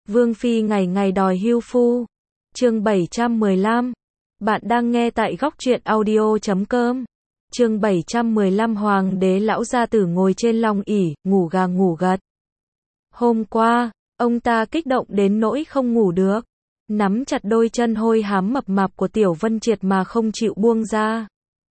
Vương phi ngày ngày đòi hưu phu. Chương 715. Bạn đang nghe tại góc truyện audio.com. Chương 715. Hoàng đế lão gia tử ngồi trên long ỷ, ngủ gà ngủ gật. Hôm qua, ông ta kích động đến nỗi không ngủ được, nắm chặt đôi chân hôi hám mập mạp của Tiểu Vân Triệt mà không chịu buông ra.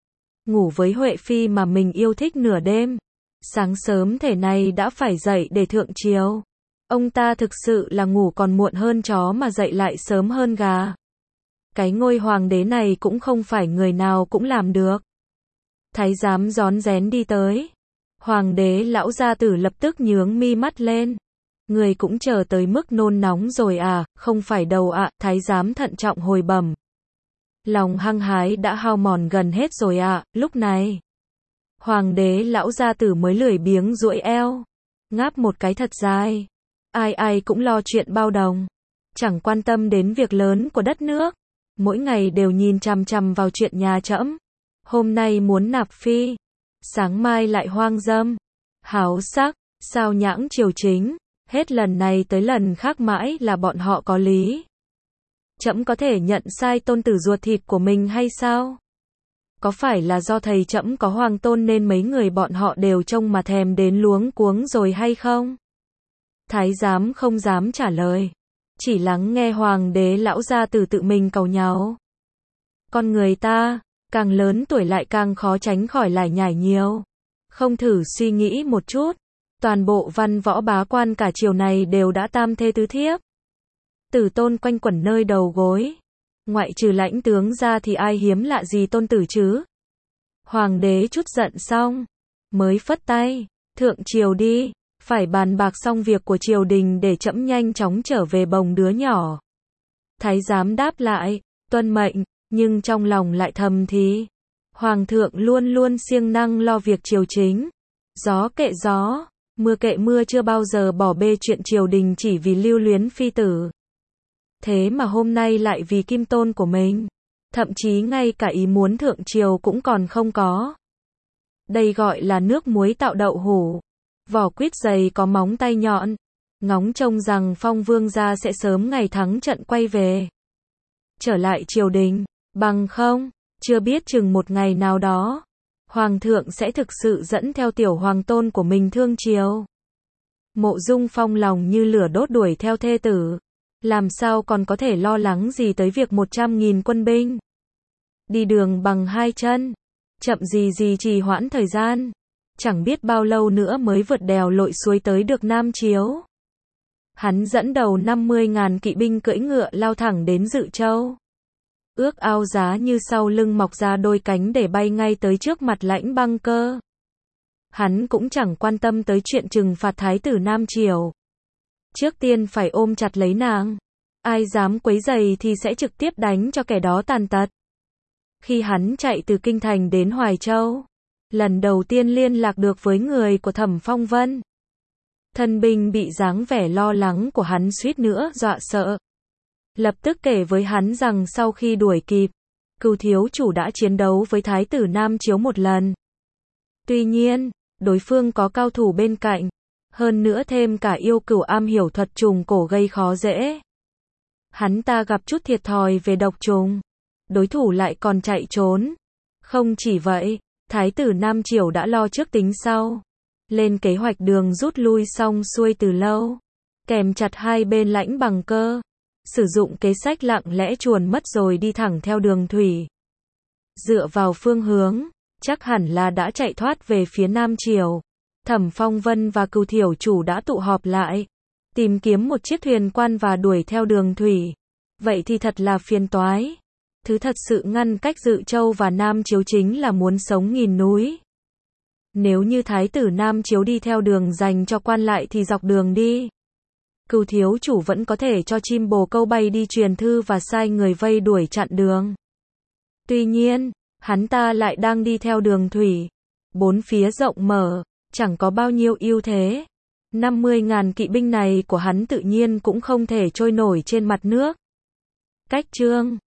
Ngủ với Huệ phi mà mình yêu thích nửa đêm, sáng sớm thể này đã phải dậy để thượng triều. Ông ta thực sự là ngủ còn muộn hơn chó mà dậy lại sớm hơn gà. Cái ngôi hoàng đế này cũng không phải người nào cũng làm được. Thái giám rón rén đi tới. Hoàng đế lão gia tử lập tức nhướng mi mắt lên. Người cũng chờ tới mức nôn nóng rồi à, không phải đâu ạ, thái giám thận trọng hồi bẩm. Lòng hăng hái đã hao mòn gần hết rồi ạ, lúc này. Hoàng đế lão gia tử mới lười biếng duỗi eo, ngáp một cái thật dài. Ai ai cũng lo chuyện bao đồng, chẳng quan tâm đến việc lớn của đất nước, mỗi ngày đều nhìn chằm chằm vào chuyện nhà trẫm. Hôm nay muốn nạp phi, sáng mai lại hoang dâm, háo sắc, sao nhãng triều chính, hết lần này tới lần khác mãi là bọn họ có lý. Trẫm có thể nhận sai tôn tử ruột thịt của mình hay sao? Có phải là do thầy trẫm có hoàng tôn nên mấy người bọn họ đều trông mà thèm đến luống cuống rồi hay không? Thái giám không dám trả lời, chỉ lắng nghe hoàng đế lão gia tử tự mình càu nhàu. Con người ta, càng lớn tuổi lại càng khó tránh khỏi lải nhải nhiều. Không thử suy nghĩ một chút, toàn bộ văn võ bá quan cả triều này đều đã tam thê tứ thiếp. Tử tôn quanh quẩn nơi đầu gối. Ngoại trừ lãnh tướng ra thì ai hiếm lạ gì tôn tử chứ? Hoàng đế chút giận xong, mới phất tay, thượng triều đi, phải bàn bạc xong việc của triều đình để trẫm nhanh chóng trở về bồng đứa nhỏ. Thái giám đáp lại, tuân mệnh, nhưng trong lòng lại thầm thì, hoàng thượng luôn luôn siêng năng lo việc triều chính. Gió kệ gió, mưa kệ mưa, chưa bao giờ bỏ bê chuyện triều đình chỉ vì lưu luyến phi tử. Thế mà hôm nay lại vì kim tôn của mình, thậm chí ngay cả ý muốn thượng triều cũng còn không có. Đây gọi là nước muối tạo đậu hũ, vỏ quýt dày có móng tay nhọn, ngóng trông rằng Phong vương gia sẽ sớm ngày thắng trận quay về, trở lại triều đình, bằng không, chưa biết chừng một ngày nào đó, hoàng thượng sẽ thực sự dẫn theo tiểu hoàng tôn của mình thương triều. Mộ Dung Phong lòng như lửa đốt đuổi theo thê tử, làm sao còn có thể lo lắng gì tới việc 100.000 quân binh đi đường bằng hai chân, chậm gì trì hoãn thời gian, chẳng biết bao lâu nữa mới vượt đèo lội suối tới được Nam Chiếu. Hắn dẫn đầu 50.000 kỵ binh cưỡi ngựa lao thẳng đến Dự Châu. Ước ao giá như sau lưng mọc ra đôi cánh để bay ngay tới trước mặt Lãnh Băng Cơ. Hắn cũng chẳng quan tâm tới chuyện trừng phạt thái tử Nam Triều. Trước tiên phải ôm chặt lấy nàng. Ai dám quấy rầy thì sẽ trực tiếp đánh cho kẻ đó tàn tật. Khi hắn chạy từ Kinh Thành đến Hoài Châu, lần đầu tiên liên lạc được với người của Thẩm Phong Vân, thân binh bị dáng vẻ lo lắng của hắn suýt nữa dọa sợ. Lập tức kể với hắn rằng sau khi đuổi kịp, Cửu thiếu chủ đã chiến đấu với thái tử Nam Chiếu một lần. Tuy nhiên, đối phương có cao thủ bên cạnh, hơn nữa thêm cả yêu cửu am hiểu thuật trùng cổ gây khó dễ. Hắn ta gặp chút thiệt thòi về độc trùng, đối thủ lại còn chạy trốn. Không chỉ vậy, thái tử Nam Triều đã lo trước tính sau, lên kế hoạch đường rút lui xong xuôi từ lâu, kèm chặt hai bên Lãnh Bằng Cơ, sử dụng kế sách lặng lẽ chuồn mất rồi đi thẳng theo đường thủy. Dựa vào phương hướng, chắc hẳn là đã chạy thoát về phía Nam Triều. Thẩm Phong Vân và Cửu thiểu chủ đã tụ họp lại, tìm kiếm một chiếc thuyền quan và đuổi theo đường thủy. Vậy thì thật là phiền toái. Thứ thật sự ngăn cách Dự Châu và Nam Chiếu chính là muốn sống nghìn núi. Nếu như thái tử Nam Chiếu đi theo đường dành cho quan lại thì dọc đường đi, Cửu thiếu chủ vẫn có thể cho chim bồ câu bay đi truyền thư và sai người vây đuổi chặn đường. Tuy nhiên, hắn ta lại đang đi theo đường thủy, bốn phía rộng mở, chẳng có bao nhiêu ưu thế. 50.000 kỵ binh này của hắn tự nhiên cũng không thể trôi nổi trên mặt nước. Cách chương